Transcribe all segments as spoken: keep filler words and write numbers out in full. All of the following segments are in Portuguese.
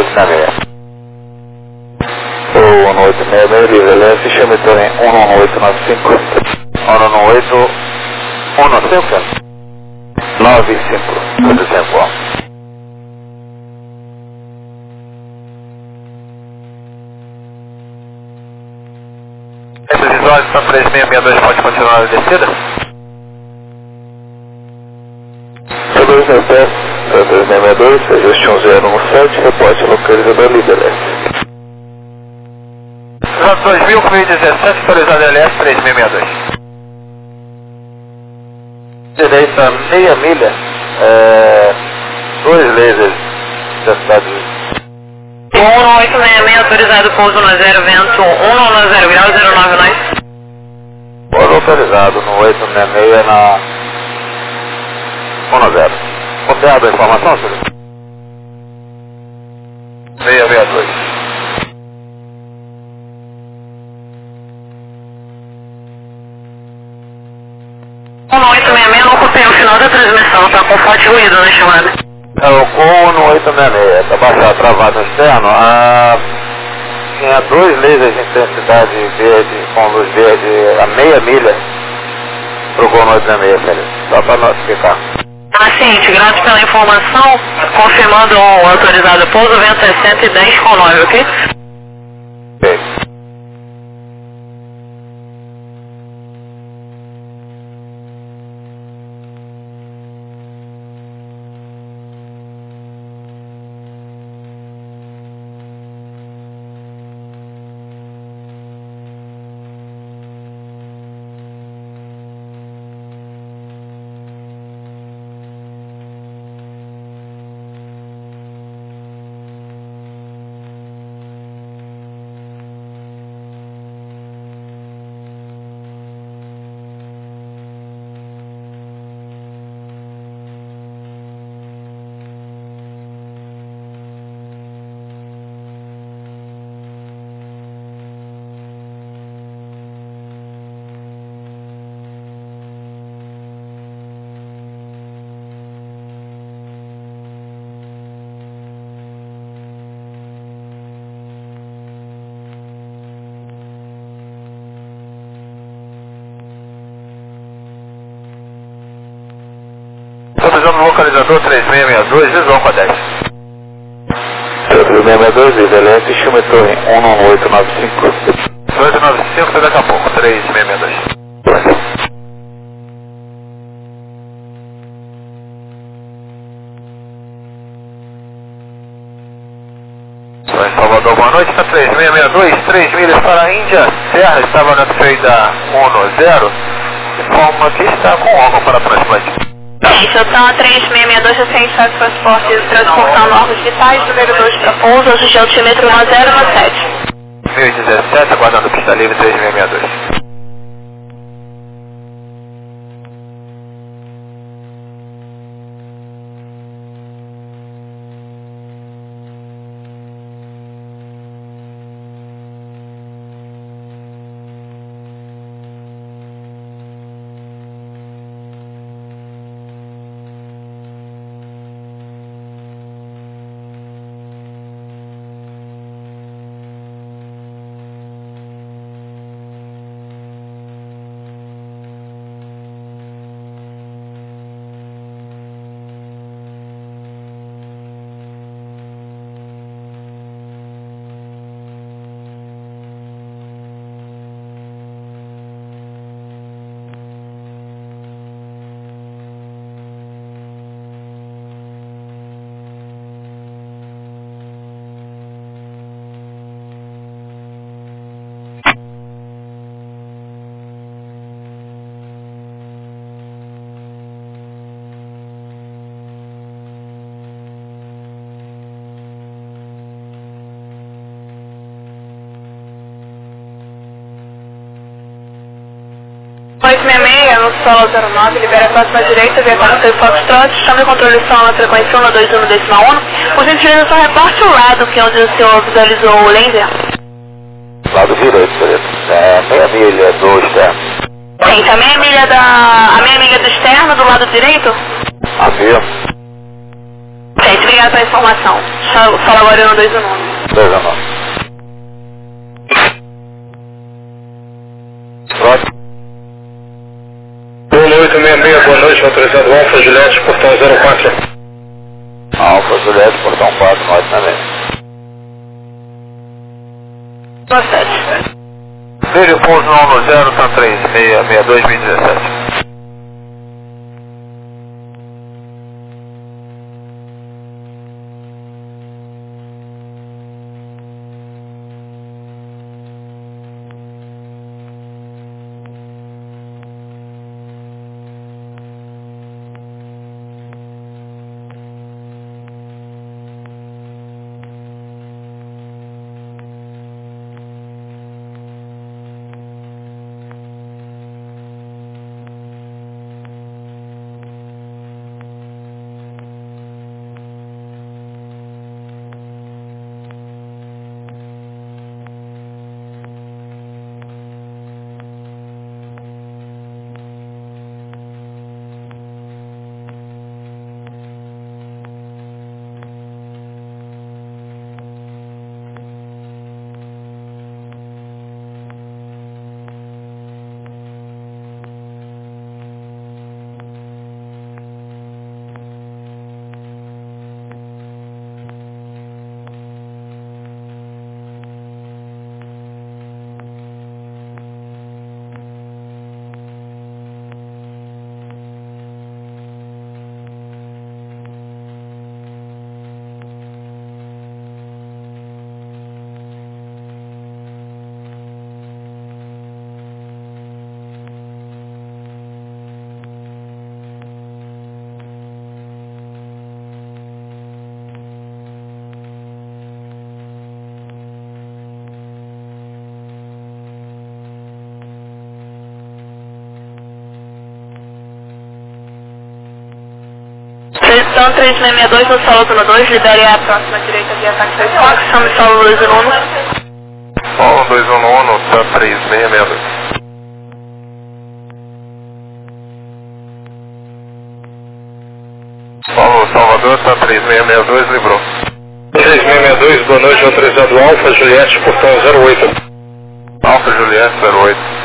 oito seis seis. O um oito seis seis, livre leste, chame torre um um oito nove cinco. um um oito um nove cinco? nove cinco, tudo tempo. Esses visuais estão três seis seis dois, pode continuar a descida? dois sete sete, três seis seis dois, ajuste um zero um sete, reporte localizador líder leste. dois mil dezessete, autorizado L S três seis seis dois. Direita meia milha, é, dois lasers da cidade. um oito seis seis, autorizado pouso no zero, vento um nove zero grau, zero nove nove. Pouso autorizado no oito seis seis na um zero. Copiado a informação, senhor? seis seis dois. um oito seis seis, não copiei o final da transmissão, tá com forte ruído na chamada. É o com no oito seis seis, tá baixado, travado externo, ah, tinha dois lasers de intensidade verde, com luz verde, a meia milha, pro gol no oito seis seis, Felipe, só para notificar. Ah, sim, grato pela informação, confirmando o autorizado pouso, vento é cento e dez com nove, ok? Ok. Autorizando o localizador três seis seis dois, visual com a dez. três seis seis dois, líder leste, chame torre um um oito nove cinco. oito nove cinco, daqui a pouco, três seis seis dois. Só em Salvador, boa noite, está três seis seis dois, três milhas para a Índia, Serra, estava na feira um zero, informa que está com órgão para transplante. Gente, eu estou a três seis seis dois, recente de transporte, transportando órgãos vitais, número dois para pouso, ajuste altímetro no zero no sete. mil e dezessete, aguardando pista livre três seis seis dois. oito seis seis, no solo zero nove, libera a próxima direita, via quarenta e Foxtrot, chame o controle som na frequência um dois um decimal um. Por gentileza, só reporte o lado, que é onde o senhor visualizou o laser. Lado direito, Felipe. É, meia milha do externo. Gente, a meia milha da... a meia milha do externo, do lado direito? Afirmo. Gente, obrigado. Obrigada pela informação. Fala agora no dois um nove. dois um nove. Pronto. um oito seis seis, boa noite, autorizado Alfa Juliette, portão zero quatro. Alfa Juliette, portão quatro, nós também. Boa sete. Veja o pouso no um zero, tá três seis seis dois mil e dezessete. Precisão três seis seis dois no solo turno dois, libere a próxima direita via ataque seis quatro, chame solo dois um nove. Solo dois um nove, tá três seis seis dois. Solo Salvador, tá três seis seis dois, livrou. três seis seis dois, boa noite, autorizado Alfa Juliette, portão zero oito. Alfa Juliette, zero oito.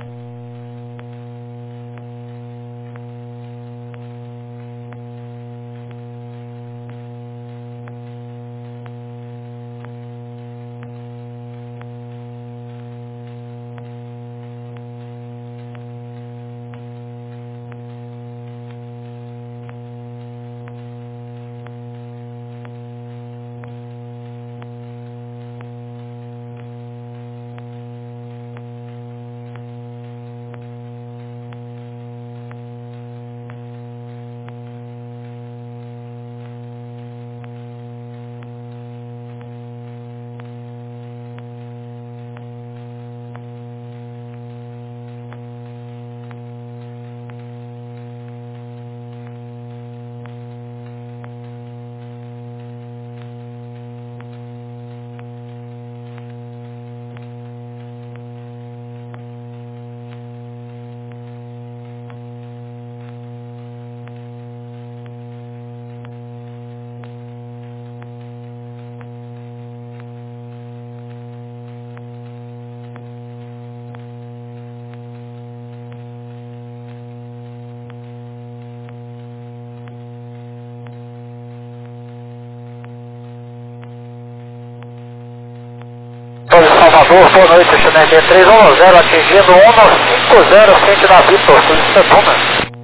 Salvador, boa noite, Chinete três um zero, atingindo um cinco zero, frente da Vitor, solicita Duna.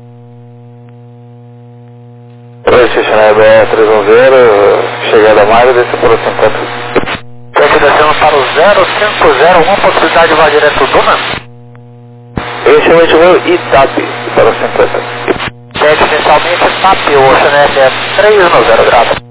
Boa noite, Chinete três um zero, chegada a Mário, desce por cinquenta. Frente descendo para o zero cinco zero, uma possibilidade de vai direto Duna? Inicialmente o meu Itape, para o cinquenta. Frente inicialmente Itape, o Chinete é três um zero graus.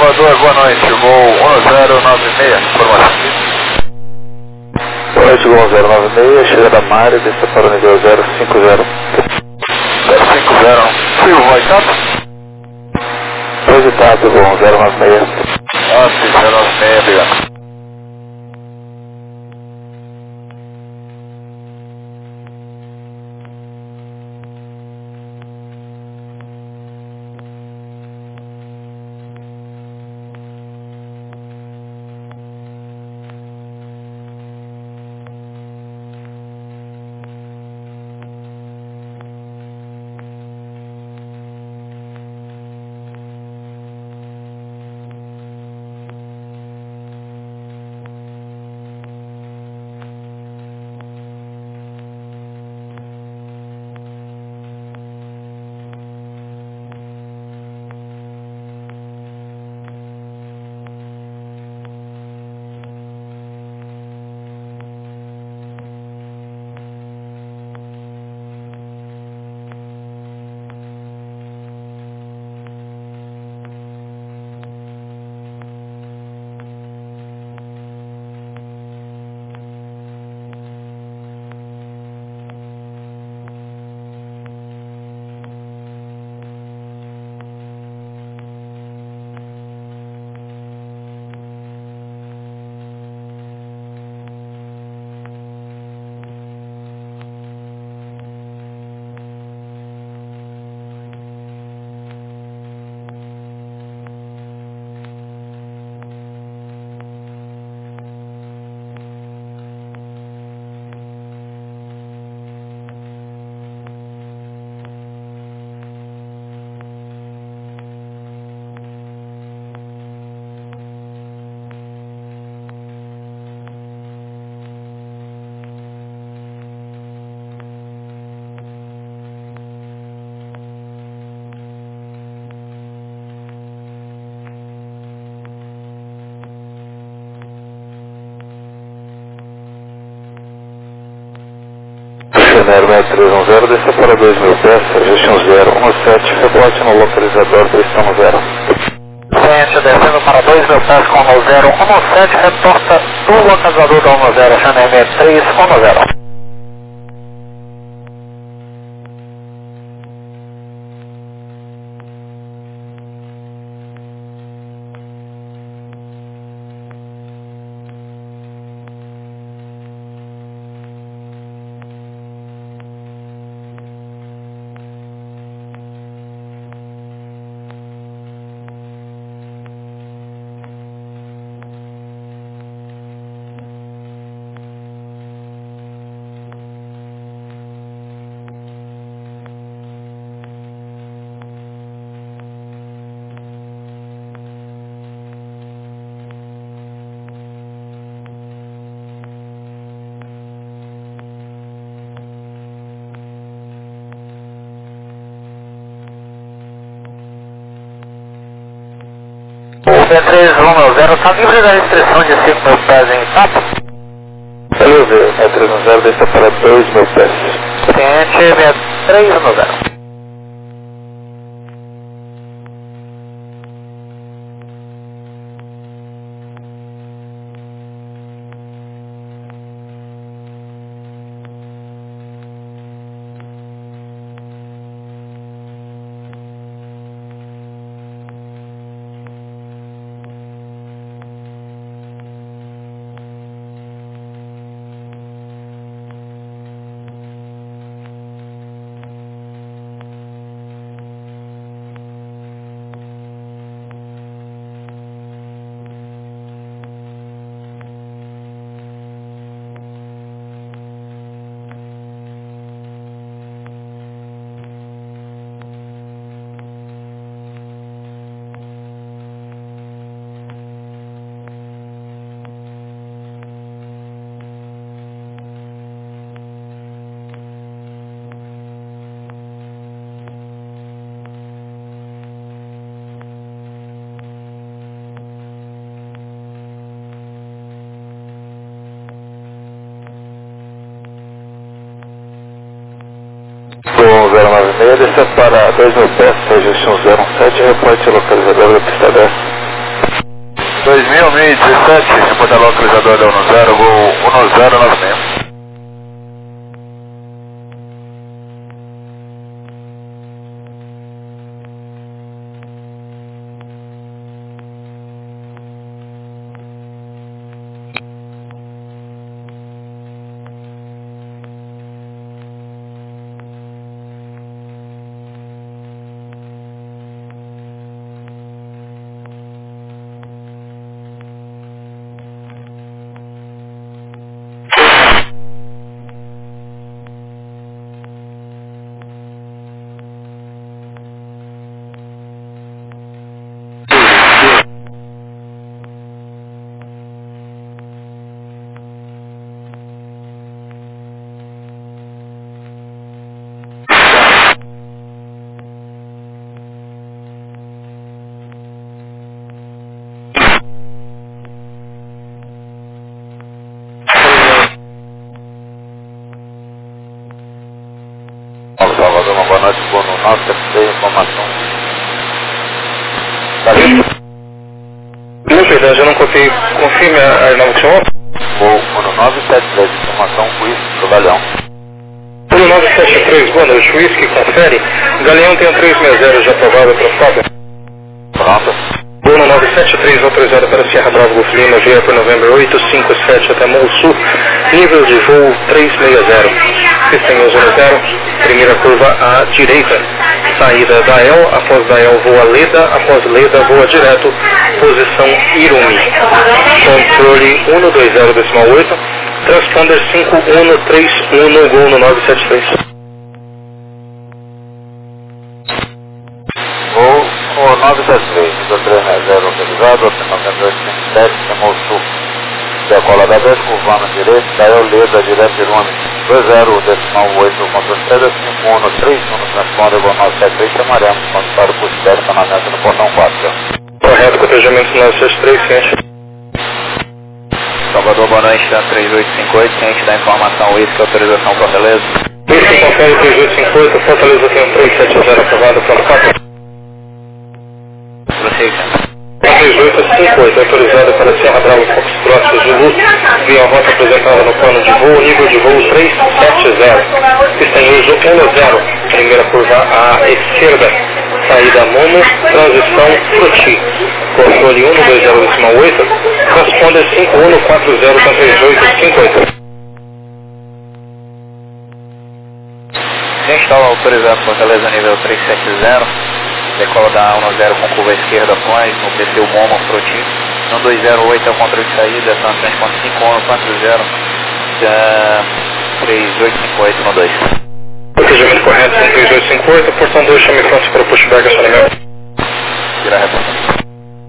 Salvador, boa noite, voo um zero nove seis, informação. Boa noite, voo um zero nove seis, chega da Mari, desça para o nível zero cinco zero. zero cinco zero, Silvio, vai top? Positado, voo um zero nove seis. Ah, sim, zero nove seis, obrigado. Channel seis três um zero, desça para dois mil pés, sugestão zero um sete, rebote no localizador três zero. Gente, descendo para dois mil pés com o zero um sete, reporta do localizador da um zero, Channel seis três um zero. O B três um zero está livre da restrição de cinco mil pés em etapa? Beleza, seis três um zero, desça para dois mil pés. Ciente, seis três um zero. um zero nove seis, desça para dois mil pés, sugestão zero um sete, reporte localizador da pista dez. dois mil, mil e dezessete, reportar localizador da um zero, voo um zero nove seis. Salvador, uma boa noite, vou no nove sete três, informação. Tá vendo? Não, perdão, eu não copiei. Confirme a aeronave que chamou? Vou no nove sete três, informação, Whisky pro Galeão. Pelo nove sete três, boa noite, Whisky, confere. Galeão tem a três seis zero já aprovada pela F A B. Pronto. Voo no nove sete três, autorizado para Sierra Bravo Golf Lima, via por Novembro oito cinco sete até Mol Sul, nível de voo três seis zero. Sistema zero zero, primeira curva à direita. Saída da E L, após da E L voa Leda, após Leda voa direto, posição Irumi. Controle um dois zero decimal oito, transponder cinco um três um, gol no nove sete três. Vou no nove sete três, três seis zero autorizado, Novembro oito cinco sete, Mol Sul. Decola da dez, curvando à direita, da E L Leda, direto Irumi. dois zero decimal oito, controle Cedar, cinco um três um, transponder, gol nove sete três, chamaremos, quando para o curso de estacionamento no portão quatro. Correto, cotejamento nove sete três, ciente. Salvador, boa noite, três oito cinco oito, ciente da informação, Whisky, autorização Fortaleza. Whisky, confere três oito cinco oito, Fortaleza tem um três sete zero aprovado pela F A B. Prossiga. três oito cinco oito, autorizada para Sierra Bravo Foxtrot Zulu, via a rota apresentada no plano de voo, nível de voo três sete zero. Está em uso um zero, primeira curva à esquerda, saída Momo, transição Fruti. Controle um dois zero decimal oito, transponder cinco um quatro zero três oito cinco oito. Gente, está autorizado Fortaleza nível três sete zero. Decola da um zero com curva esquerda após, no P C Momo Fruti. um dois zero oito é o controle de saída, são transponder cinco um quatro zero, três oito cinco oito no dois. Procedimento correto, três oito cinco oito, portão dois, chame França para o pushback acionamento. Vira a reportagem.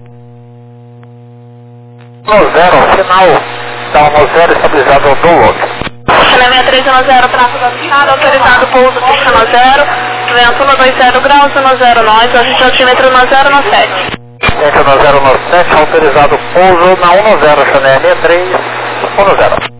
um zero, final, está um zero estabilizado ao download. Acionamento três um zero, tráfego avisado, autorizado pouso pista no zero, vento um dois zero graus, um zero nove, agente altímetro um zero nove sete. Gente, um zero nove sete, autorizado pouso na um zero, Chanel sessenta e três, um zero.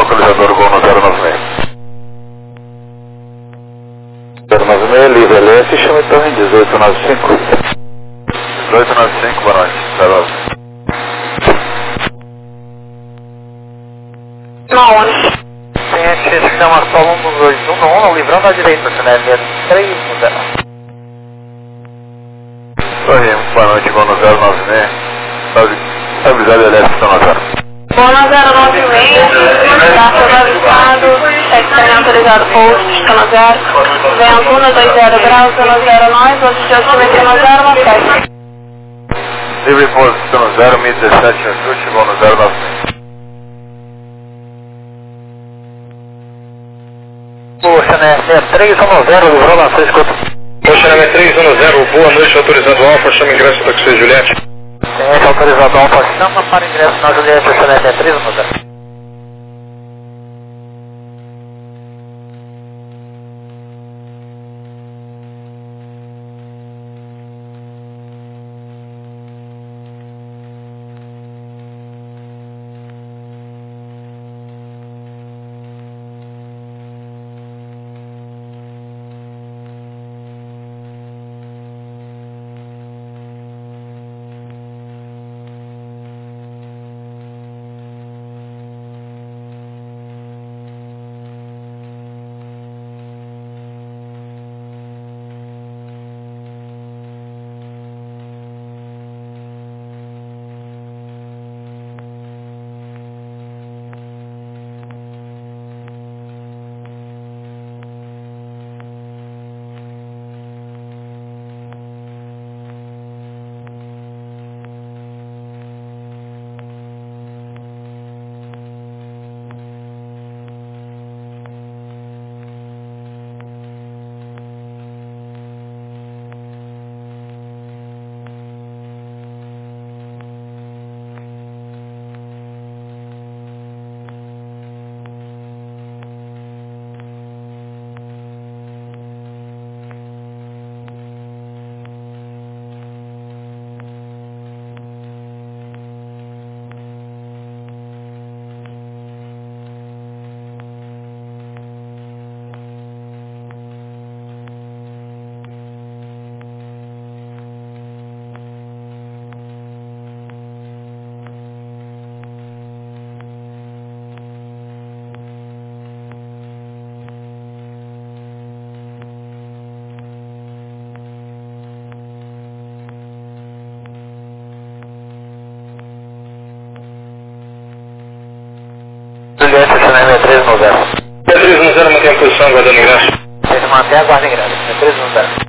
localizador Gol no zero nove seis. zero nove seis, livre L S, chama então em dezoito nove cinco. dezoito nove cinco, boa noite. zero. Não. Tem aqui, esse que chama só um dos dois, um no um, livrando à direita, se não é meia três no zero. Oi, boa noite, Gol no zero nove seis. Avisado L S, está no zero. Gol no zero nove seis, está sendo avisado, está autorizado post, está no zero. Ventuna dois zero graus, está no zero nove, você já estiver no zero nove sete. Livre posto, está no zero, mil dezessete, ajuste, Gol no zero nove seis. Poxa, né? É três um zero, livrou na seis contra. Poxa, né? três um zero, boa noite, autorizado Alfa, chama ingresso da Taxi Juliette. Tem autorizado Alfa, chama para ingresso na Juliette, excelente, é três um zero. Juliette, excelente, é três um zero. É três um zero, mantém a posição, aguardando ingresso. Ele mantém a guarda ingresso, é três um zero.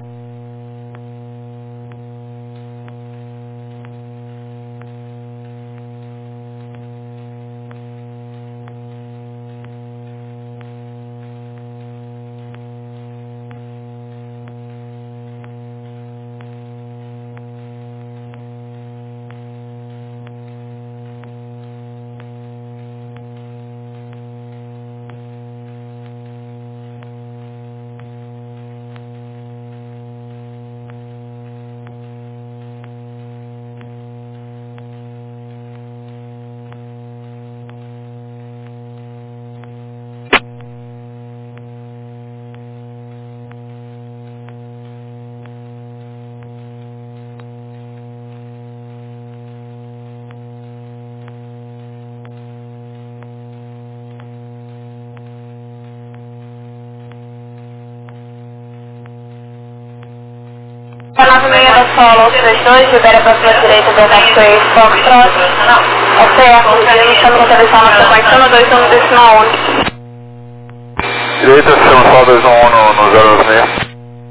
nove seis da Solo, três dois, libera para sua direita, B H seis, Foxtrot, é certo, estamos com televisão na sequência no dois um decimal um. Direita, chama só dois um um no, no zero nove seis.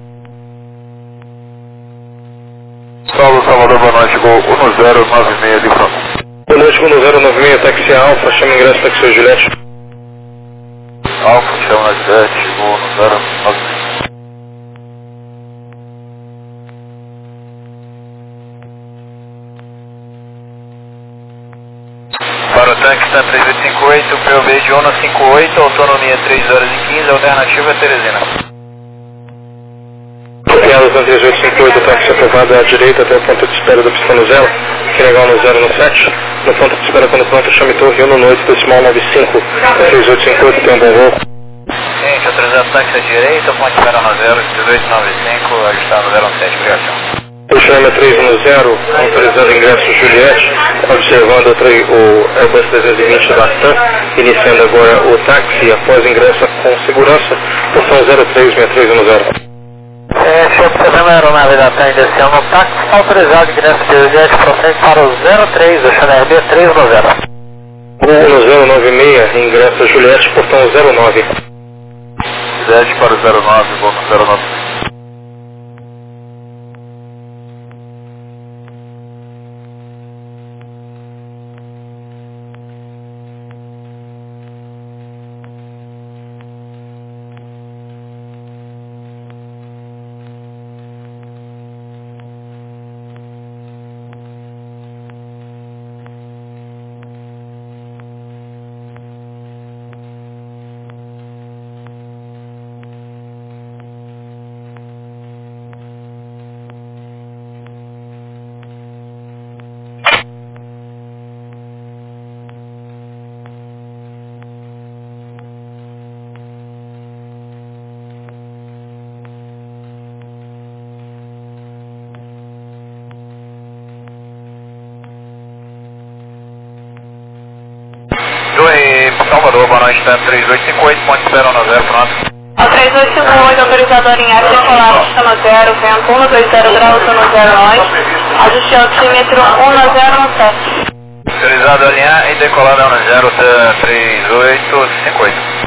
Solo, Salvador, boa noite, Gol um zero nove seis de front. Boa noite, Gol um zero nove seis, Taxi Alfa, chama ingresso da Taxi Juliette. Alfa, chama Juliette, Gol um zero nove seis. Para o tanque está três oito cinco oito, P O B de um cinco oito, autonomia três horas e quinze, alternativa Teresina. Copiado três oito cinco oito, táxi aprovado à direita até o ponto de espera da pista no zero. que legal no zero no sete. No ponto de espera quando pronto, chame torre um no noite, decimal nove cinco, seis oito cinco oito, tem um bom voo. Gente, autorizado táxi à direita, ponto de espera no zero, dezoito nove cinco, ajustado no zero um sete, obrigado. Chama três um zero, autorizando ingresso Juliette, observando o, o Airbus trezentos e vinte da TAM, iniciando agora o táxi após ingresso com segurança, portão zero três seis três um zero. É, se observando a aeronave da TAM iniciando o táxi, autorizado ingresso de Juliette, prossegue para o zero três, deixando a R B três um zero. um zero nove seis, ingresso Juliette, portão zero nove. Juliette para o zero nove, voo no zero nove. Oi, Salvador, boa noite, tá três oito cinco oito, ponto zero no zero, pronto. Ao três oito cinco oito, autorizado a alinhar, decolar, chama zero, vento um dois zero graus, um zero nove, ajuste altímetro um zero sete. Autorizado a alinhar e decolar no zero três oito cinco oito.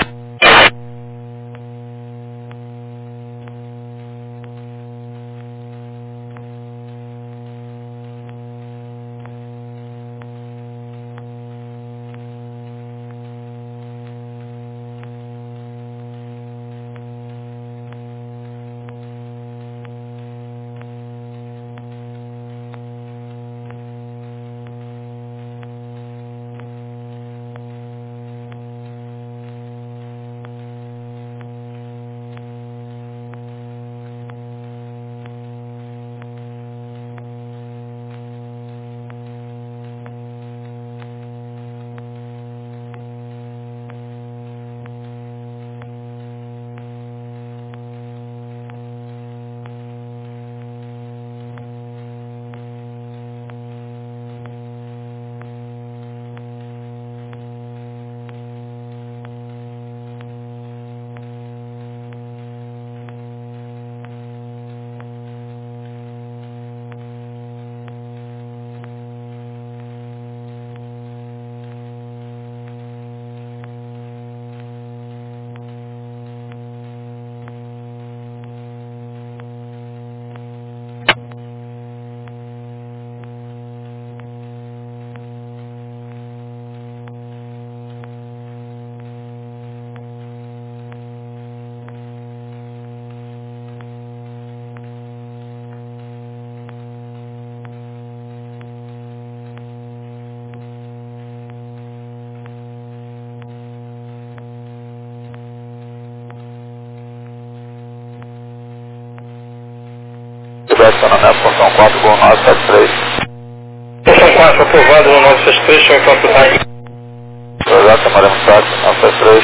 Portão quatro, gol nove sete três. Portão quatro, aprovado no nove sete três, chama quatro táxi. Exato, Maremos táxi, nove sete três.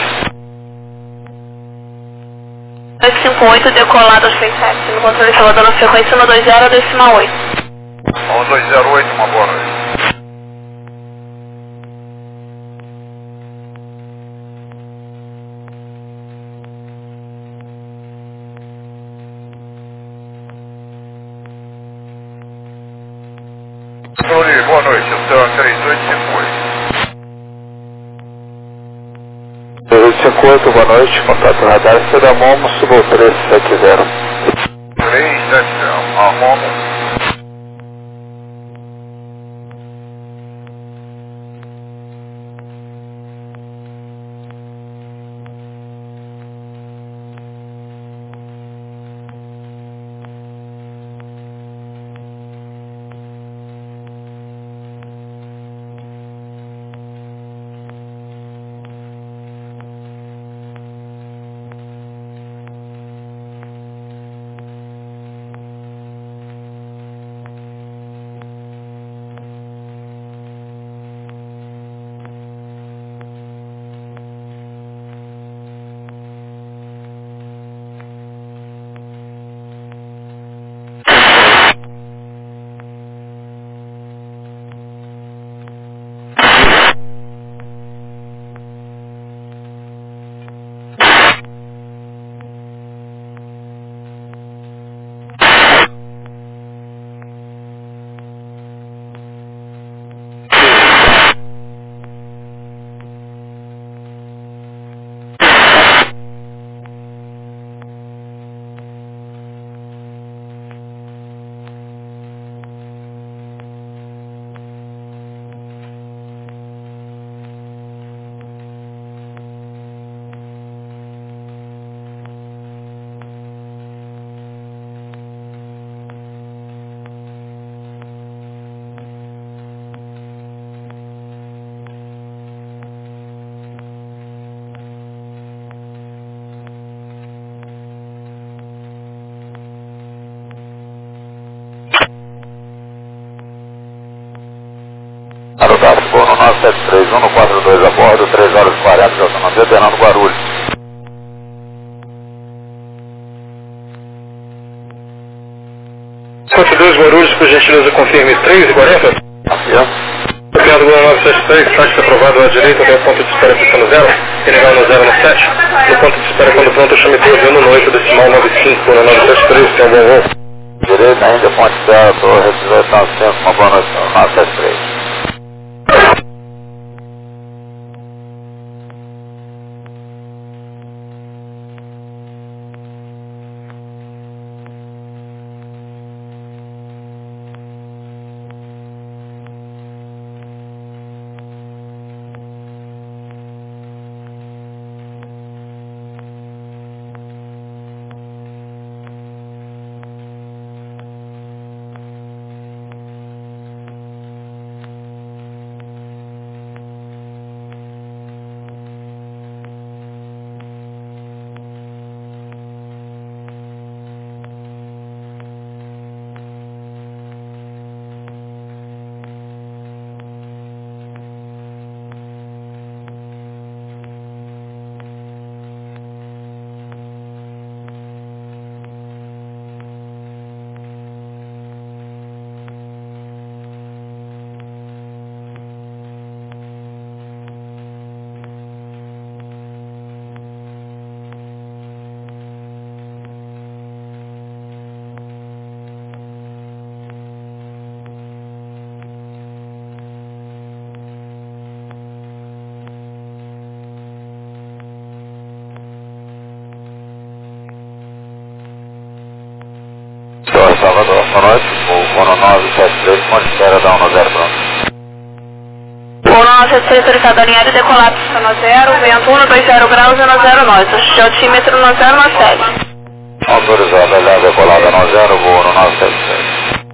dois cinco oito, decolado aos seis sete, no controle de Salvador na frequência um dois zero, decimal oito. um dois zero oito, uma boa noite. Boa noite, eu sou três oito cinco oito. três oito cinco oito, boa noite, contato radar, Cedamomo, suba o três sete zero. três sete zero, Amomo. sete três, um no quatro dois a bordo, três horas e quarenta de autonomia, Fernando Guarulhos. quatro dois Guarulhos, por gentileza, confirme três e quarenta. Afirma. Obrigado, Gol nove sete três, táxi aprovado à direita até o ponto de espera piscando zero, Senegal no zero no sete. No ponto de espera, quando pronto, chame treze no oito, decimal nove cinco, no nove sete três, tem um bom voo. Direita ainda, ponte zero, torre, representação centro, uma boa noite, nove sete três. Torre Salvador, boa noite, o nove sete três, ponte espera da um zero pronto. O nove sete três, autorizado alinhado e decolado no zero, vento um dois zero graus e no zero nós, de altímetro no zero no sete. Autorizado, alinhado e decolado no zero, voo no nove sete três.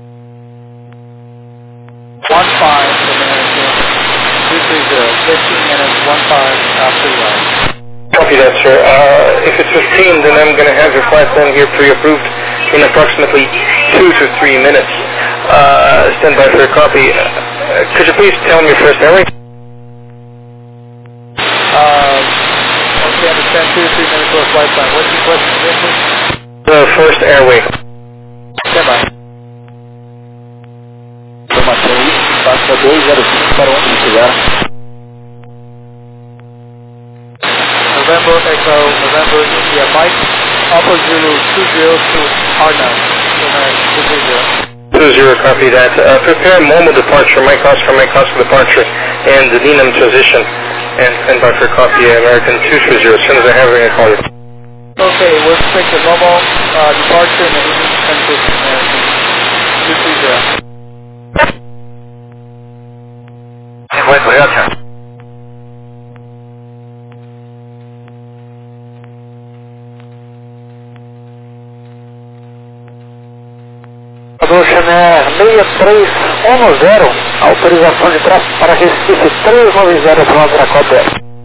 one five for American, two three zero, fifteen minutes, one five after right. Copy that, sir. Uh, if it's fifteen, then I'm going to have your flight plan here pre-approved in approximately two to three minutes. Uh, stand by for a copy. Uh, could you please tell me your first airway? Uh, okay, understand two to three minutes for a flight plan. What's your question again, please? The first airway. Stand by. Informação isso, taxa dois zero cinco para onde estiver. November Echo, November India Mike, Alpha Zulu two zero to Arnhem, American two three zero. two zero, copy that. Uh, prepare Momo departure, Mike Oscar, Mike Oscar departure, and the Denham transition. And stand by for copy, American two three zero. As soon as I have it, I'll call you. Okay, we'll expect the Momo uh, departure and the Denham transition, American two three zero. cinquenta reação. Chanel seis três um zero, autorização de tráfego para Recife trezentos e noventa para o Dracópia.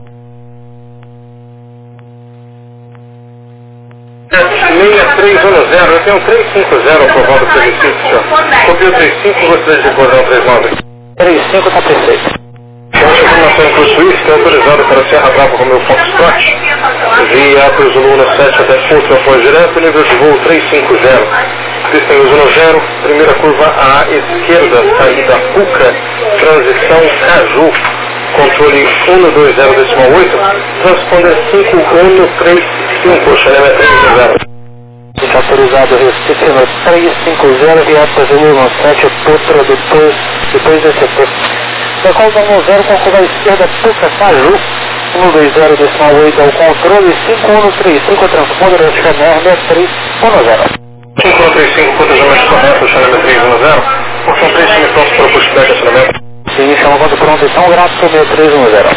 seis três um zero, eu tenho três cinco zero aprovado pelo Recife, senhor. Copiou três cinco, gostaria de recordar um três nove. três cinco está perfeito. Essa informação para o Suíço é autorizada para Serra Brava com meu Foxtrot. Via Apple Zulu sete até Porto, apoio direto, nível de voo trezentos e cinquenta. Pista uno zero, primeira curva à esquerda, saída Puca, transição Caju, controle um dois zero decimal oito, transponder cinco um três cinco, Chanel três cinco zero. Está autorizado Recife no trezentos e cinquenta e Apple Zulu sete, Putra, depois, depois desse Putra. Decolda um zero com curva à esquerda, Puca, Caju, um dois zero decimal oito ao controle, cinco um três cinco, transponder Chanel três um zero. cinco um três cinco, planejamento correto, Chanel três um zero. Função três, time pronto para o pushback, acionamento. Sim, chama quanto pronto, então, grato, meu três um zero.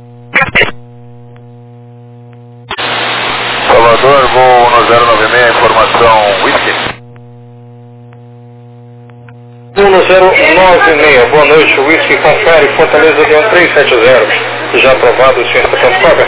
Salvador, voo um zero nove seis, informação Whisky. um zero nove seis, boa noite, Whisky, confere, Fortaleza de um três sete zero. Já aprovado, senhor Procópia.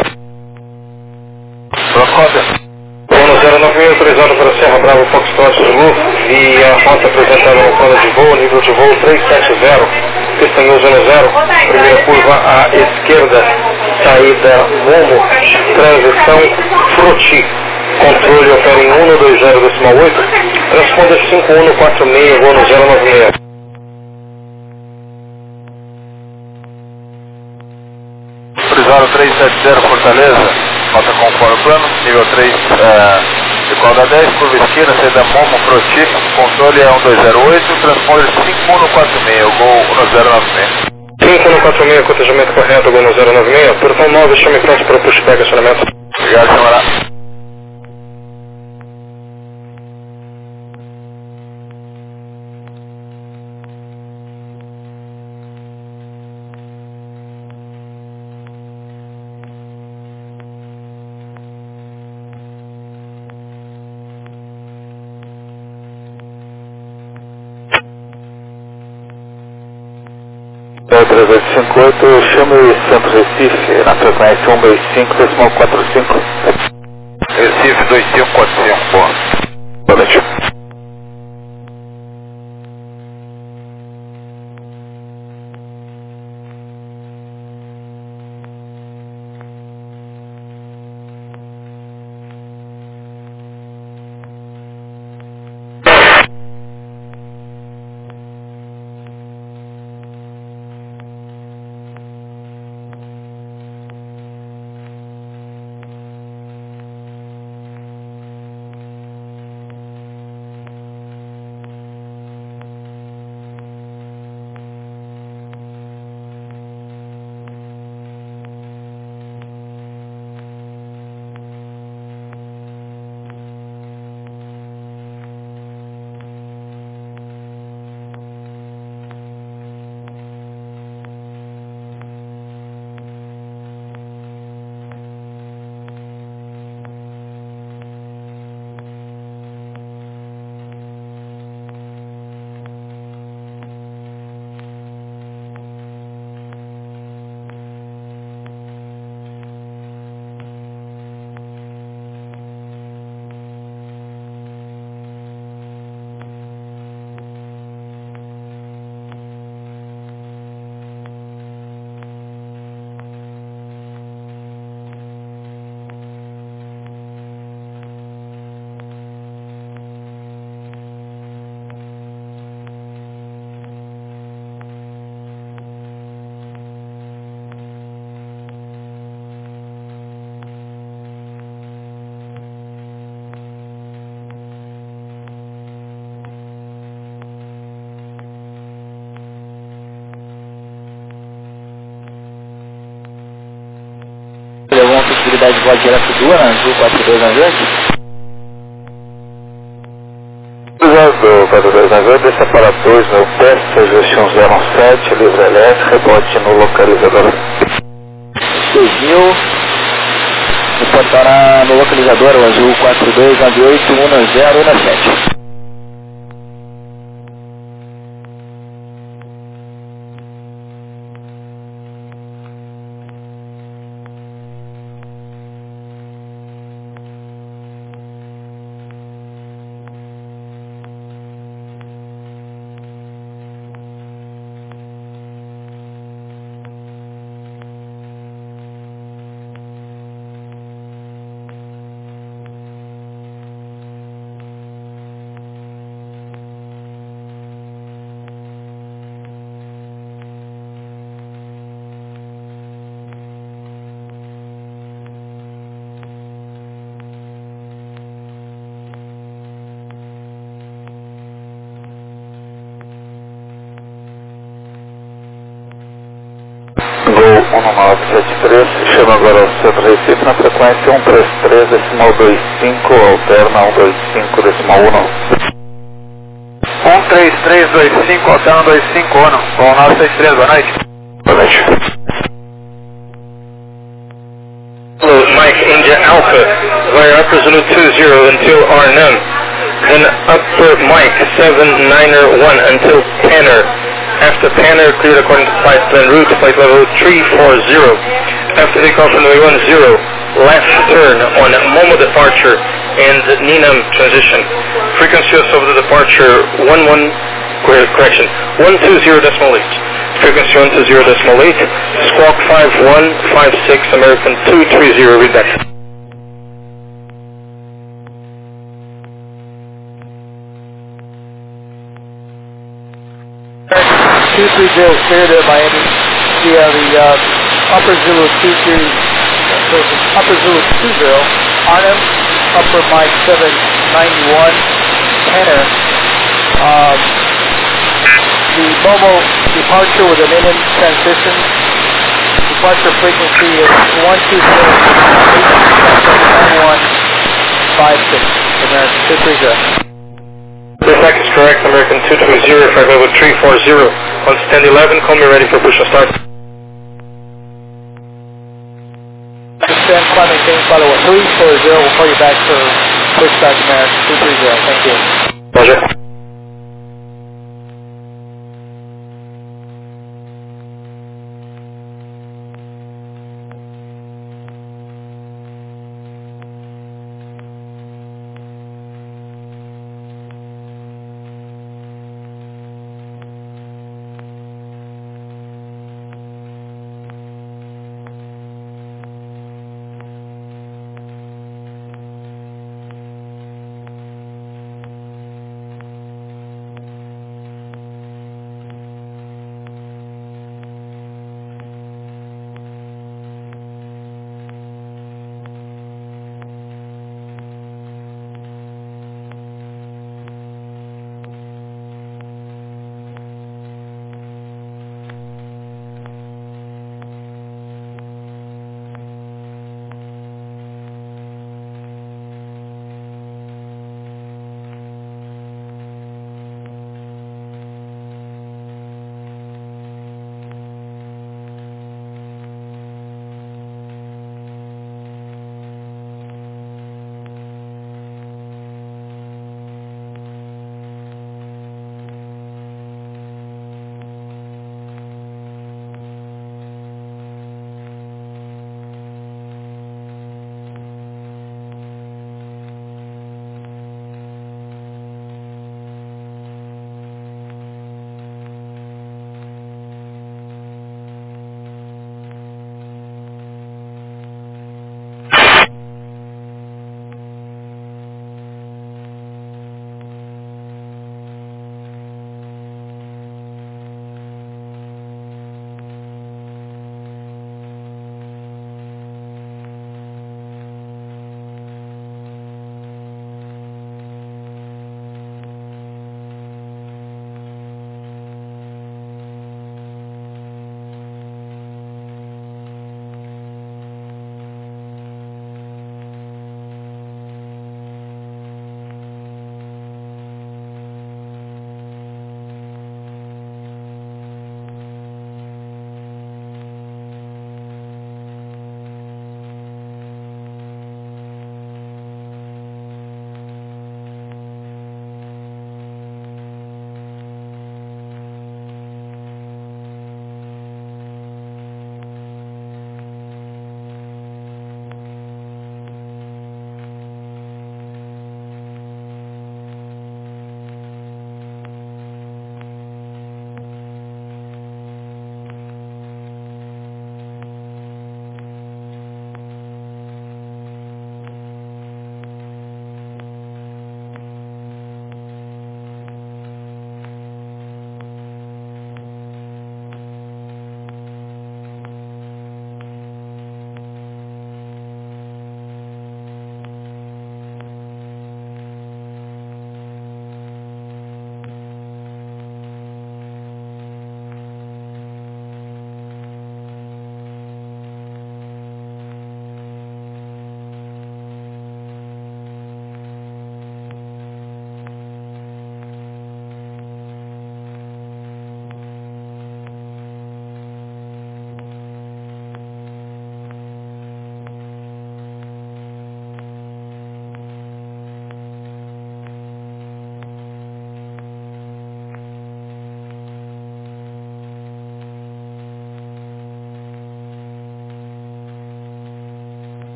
Procópia. um zero nove seis, autorizado para Serra Brava, Foxtrot Zulu, via rota apresentada no plano de voo, nível de voo trezentos e setenta. pista em uso no zero, primeira curva à esquerda, saída Momo, transição Frutti, controle opera em um dois zero decimal oito, transponder cinco um quatro seis, voo no zero nove seis. Cruzeiro trezentos e setenta Fortaleza, nota conforme o plano, nível três, é, de quadra dez, curva esquina, saída Momo, Frutti, controle é um dois zero oito, transponder cinco um quatro seis, gol no zero nove seis. cinco um quatro seis, cotejamento correto, gol no zero nove seis, portão nove, chame pronto para pushback acionamento. Obrigado, senhora. trezentos e cinquenta e oito, chame Santos Recife, na frequência um dois cinco decimal quatro cinco. Recife dois cinco quatro cinco, boa. Boa noite. Alguma possibilidade de voar direto do Azul quatro dois nove oito? Cruzado quatro dois nove oito, desça para dois, meu teste, sugestão zero um sete, livre elétrico, rebote no localizador. dois mil, reportar no localizador, o Azul quatro dois nove oito um zero um sete. Gol um nove sete três, chama agora o Centro Recife na frequência um três três decimal dois cinco, alterna um dois cinco decimal um. um três três dois cinco, alterna dois cinco um, gol nove sete três, boa noite. Boa noite. Hello, Mike India Alpha, via Upper Zulu two zero until Arnhem, then Upper Mike seven niner one until Panner. After Panner, cleared according to flight plan route, flight level three four zero. After takeoff from the one zero, left turn on Momo departure and Ninam transition. Frequency of the departure one one, correction, one two zero decimal eight. Frequency one two zero decimal eight, squawk five one five six, American two three zero, read that. two three zero clear to Miami via the uh, Upper Zulu two three, so Upper Zulu two zero, Arnhem, Upper Mike seven ninety-one, Tanner. Um, the Momo departure with an in and transition, departure frequency is one two zero eight one five six, American two three zero. This X is correct, American two three zero, flight level three four zero. On stand eleven, call me ready for push and start. Stand climb maintain follow at three four zero, we'll call you back for push back American two three zero, thank you. Roger.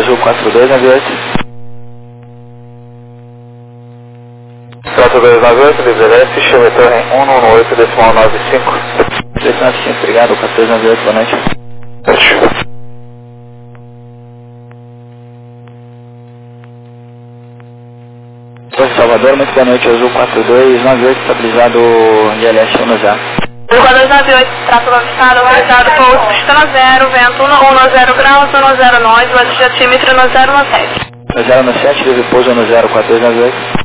Azul quatro dois nove oito. quatro dois nove oito, livre leste, chama torre um um oito, decimal nove cinco. três nove cinco, obrigado, quatro dois nove oito, boa noite. Salvador, muito boa noite, Azul quatro dois nove oito, estabilizado I L S um zero. quatro dois nove oito, tráfego avançado, autorizado pouso, pistona zero, vento um zero graus, um zero nove, base de altímetro um zero sete. um zero sete, livre pouso um zero, quatro dois nove oito.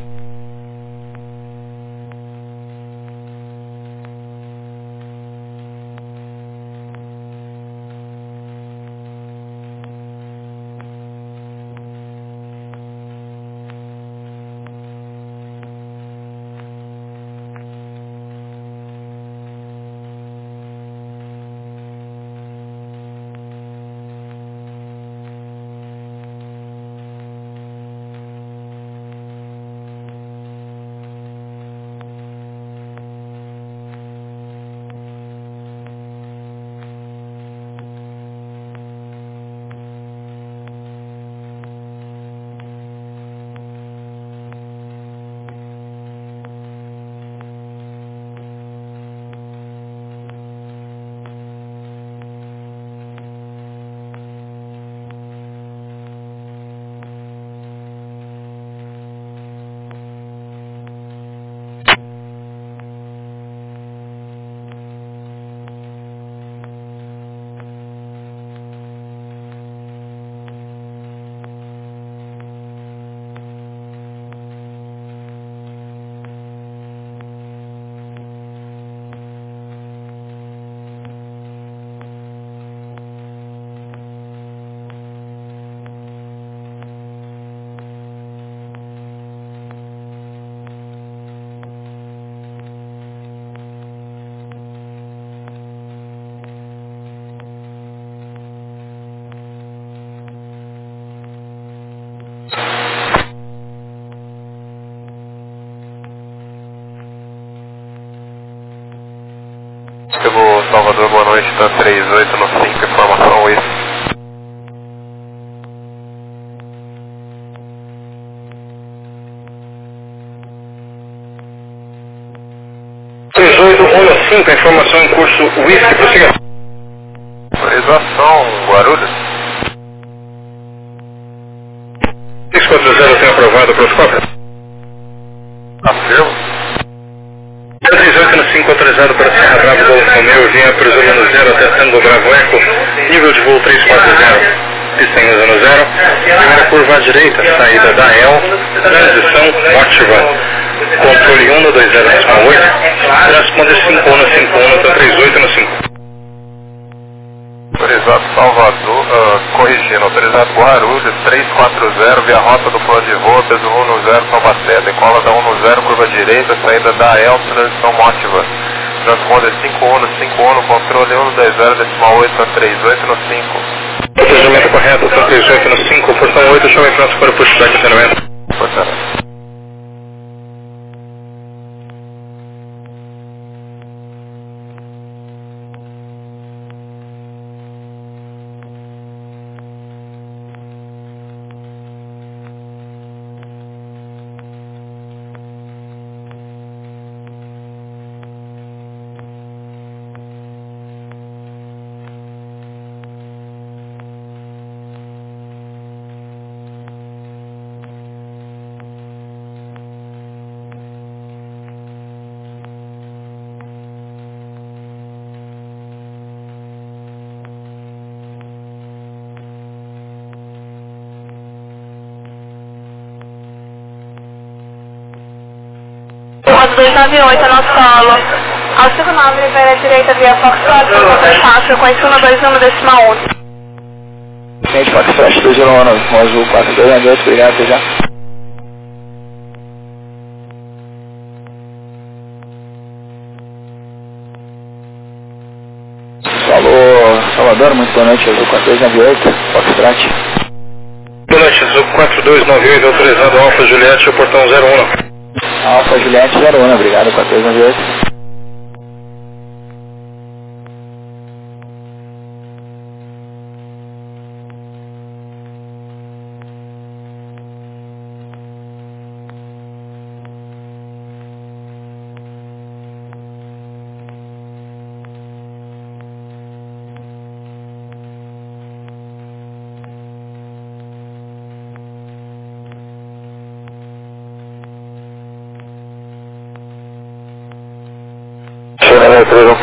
Salvador, boa noite, tá três oito no cinco, informação oi. três oito um no cinco, informação em curso Whisky, prossiga. Autorização, Guarulhos. seis quatro zero tem aprovado o protocolo. Afirmo. três oito no cinco, autorizado para Serra Bravo, Golfo Romeu, vinha presumindo zero até Tango Bravo Eco, nível de voo três quatro zero, pista em usando zero, primeira curva à direita, saída da E L, transição Motiva, controle um no dois zero decimal oito, transponder cinco um no cinco um, tá três oito no cinco. Autorizado Salvador, uh, corrigindo, autorizado Guarulhos, três quatro zero, via rota do plano de voo, peso um um zero, Taubaté, decola da um um zero, curva direita, saída da E L, transição Motiva. Transponder cinco um no cinco um, controle um no dois zero, decimal oito, tá três oito no cinco. Procedimento correto, tá três oito no cinco, portão oito, chama em pronto para o pushback atendimento. Portanto. dois nove oito no solo. Ao cinco nove, libera a direita via Foxtrot, faixa, frequência um dois um decimal um. Gente, Foxtrot dois zero um, Azul quatro dois nove oito, obrigado, até já. Alô, Salvador, muito boa noite, Azul quatro dois nove oito, Foxtrot. Boa noite, Azul quatro dois nove oito, autorizado Alfa Juliette, o portão zero um. Alfa Juliette zero um, obrigado, quatro dois nove oito.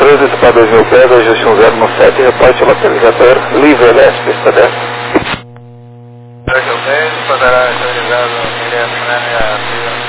dois para dois mil pés, ajuste um zero no sete, reporte localizador, livre leste, pista dez. dois mil pés, poderá atualizado direto na minha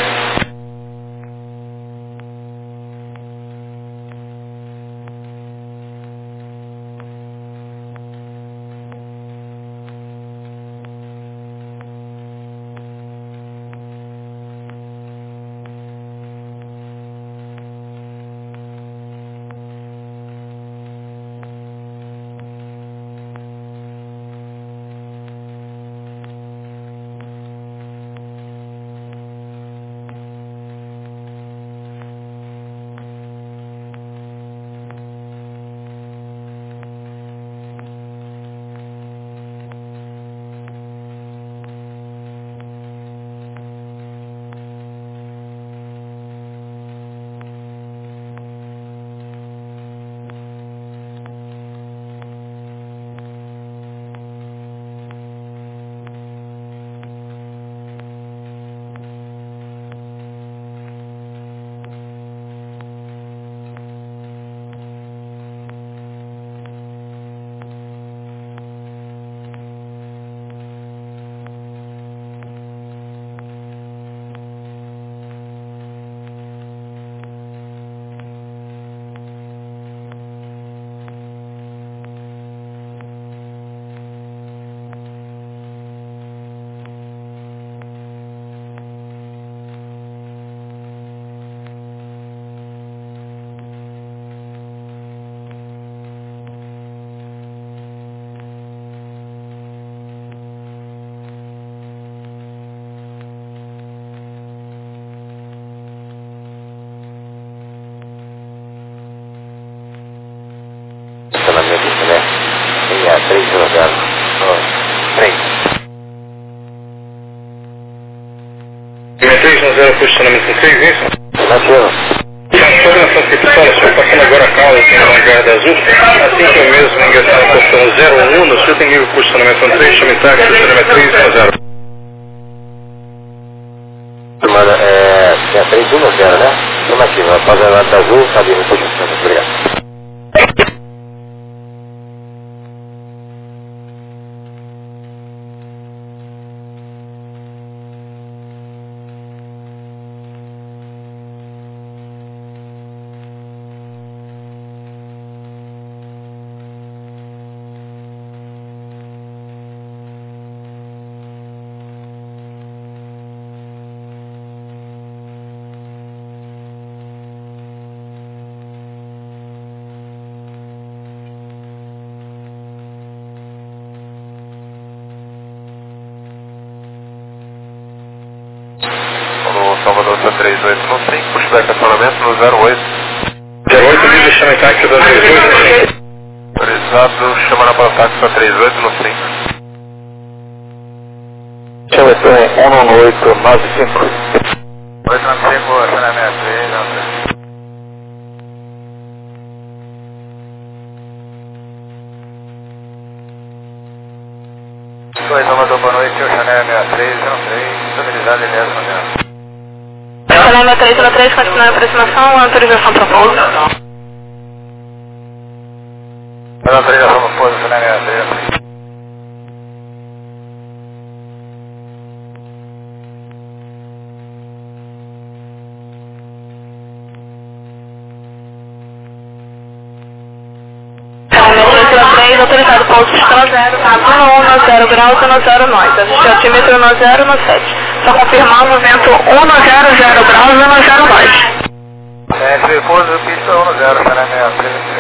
três zero zero três. três um zero, posicionamento com seis, isso? Nativo. Coordenação principal, estou passando agora a causa aqui na Guarda Azul. Assim que eu mesmo ingressar no portão zero um, no senhor tem nível de posicionamento com três, chame táxi, posicionamento três um zero. Mano, é... é três um zero, né? Afirmativo, após a Guarda Azul, sabia, no posicionamento, obrigado. Salvador está três oito no cinco, pushback acionamento no zero oito. zero oito, nível chame táxi da três oito. Autorizado, chamando para o táxi para três oito no cinco. Chame também um um oito nove cinco. oito nove cinco, acionamento três, não sei. dois, Salvador, boa noite, o Chanel sessenta e três, não sei, estabilizado em dez, Chanel. Chanel três zero três, continua a aproximação, autorização para pouso. Autorização para pouso, Chanel sessenta e três. Autorizado pouso pistão zero, um no zero graus, um no zero nós. Ajuste altímetro no zero no sete. Só confirmando o vento um no zero, zero graus, um no zero nós. É, pouso pista um no zero, Chanel sessenta e três.